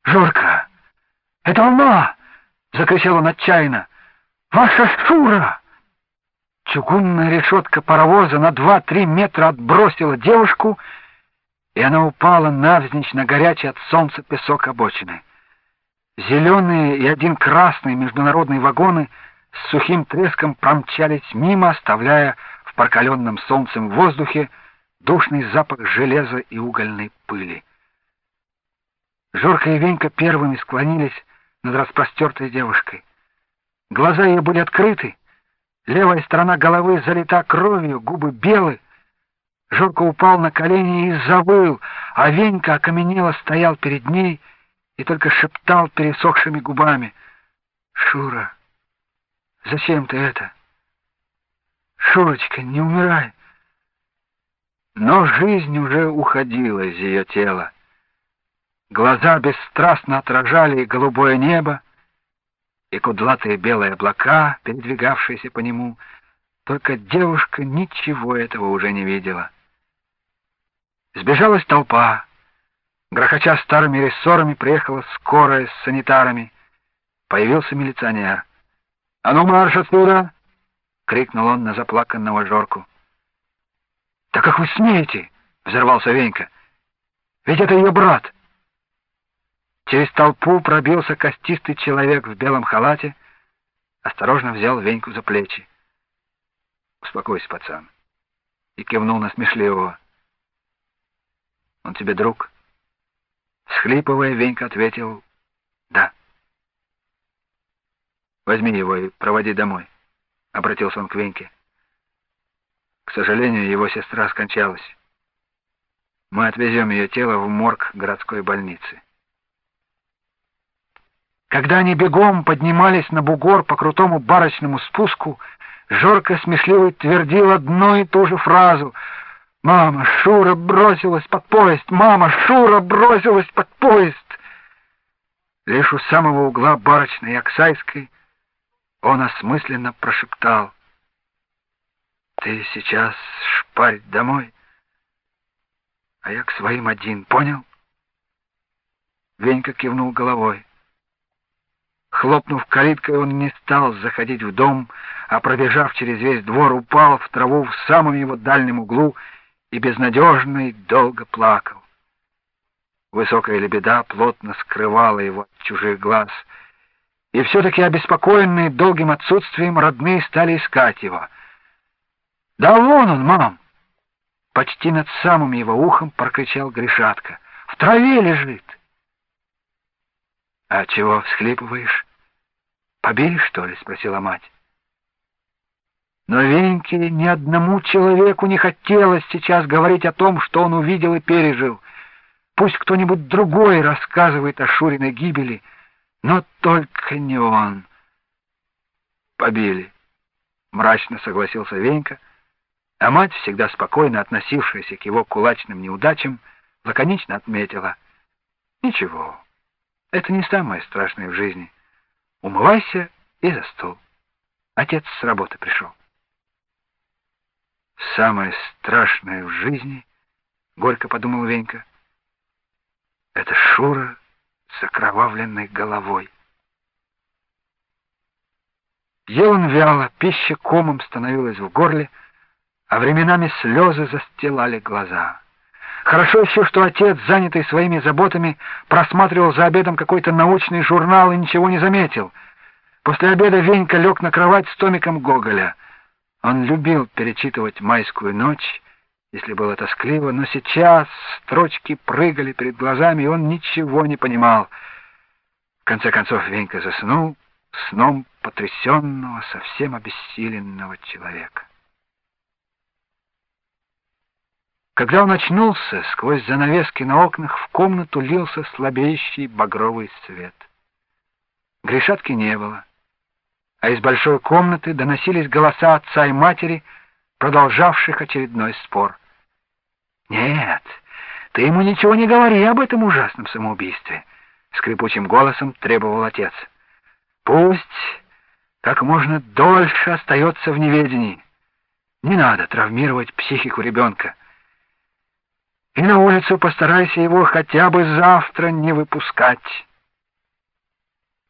«Жорка, это она!» — закричал он отчаянно. «Ваша Шура!» Чугунная решетка паровоза на 2-3 метра отбросила девушку, и она упала навзничь на горячий от солнца песок обочины. Зеленые и один красный международные вагоны с сухим треском промчались мимо, оставляя в прокаленном солнцем воздухе душный запах железа и угольной пыли. Жорка и Венька первыми склонились над распростертой девушкой. Глаза ее были открыты, левая сторона головы залита кровью, губы белы. Жорка упал на колени и завыл, а Венька окаменело стоял перед ней и только шептал пересохшими губами: «Шура, зачем ты это? Шурочка, не умирай!» Но жизнь уже уходила из ее тела. Глаза бесстрастно отражали голубое небо и кудлатые белые облака, передвигавшиеся по нему. Только девушка ничего этого уже не видела. Сбежалась толпа. Грохоча старыми рессорами приехала скорая с санитарами. Появился милиционер. «А ну марш отсюда!» — крикнул он на заплаканного Жорку. «Да как вы смеете?» — взорвался Венька. «Ведь это ее брат!» Через толпу пробился костистый человек в белом халате, осторожно взял Веньку за плечи. «Успокойся, пацан», и кивнул на смешливого. «Он тебе друг?» Всхлипывая, Венька ответил: «Да». «Возьми его и проводи домой», — обратился он к Веньке. «К сожалению, его сестра скончалась. Мы отвезем ее тело в морг городской больницы». Когда они бегом поднимались на бугор по крутому барочному спуску, Жорка смешливый твердил одну и ту же фразу: «Мама, Шура бросилась под поезд! Мама, Шура бросилась под поезд!» Лишь у самого угла барочной и Оксайской он осмысленно прошептал: «Ты сейчас, шпарь, домой, а я к своим один, понял?» Венька кивнул головой. Хлопнув калиткой, он не стал заходить в дом, а, пробежав через весь двор, упал в траву в самом его дальнем углу и безнадежно и долго плакал. Высокая лебеда плотно скрывала его от чужих глаз, и все-таки, обеспокоенные долгим отсутствием, родные стали искать его. «Да вон он, мам!» Почти над самым его ухом прокричал Гришатка. «В траве лежит!» «А чего всхлипываешь? Побили, что ли?» — спросила мать. Но Веньке ни одному человеку не хотелось сейчас говорить о том, что он увидел и пережил. Пусть кто-нибудь другой рассказывает о Шуриной гибели, но только не он. «Побили», — мрачно согласился Венька, а мать, всегда спокойно относившаяся к его кулачным неудачам, лаконично отметила: «Ничего. Это не самое страшное в жизни. Умывайся и за стол. Отец с работы пришел». «Самое страшное в жизни, — горько подумал Венька, — это Шура с окровавленной головой». Ел он вяло, пища комом становилась в горле, а временами слезы застилали глаза. Хорошо еще, что отец, занятый своими заботами, просматривал за обедом какой-то научный журнал и ничего не заметил. После обеда Венька лег на кровать с томиком Гоголя. Он любил перечитывать «Майскую ночь», если было тоскливо, но сейчас строчки прыгали перед глазами, и он ничего не понимал. В конце концов Венька заснул сном потрясенного, совсем обессиленного человека. Когда он очнулся, сквозь занавески на окнах в комнату лился слабеющий багровый свет. Гришатки не было, а из большой комнаты доносились голоса отца и матери, продолжавших очередной спор. «Нет, ты ему ничего не говори об этом ужасном самоубийстве», — скрипучим голосом требовал отец. «Пусть как можно дольше остается в неведении. Не надо травмировать психику ребенка. И на улицу постарайся его хотя бы завтра не выпускать».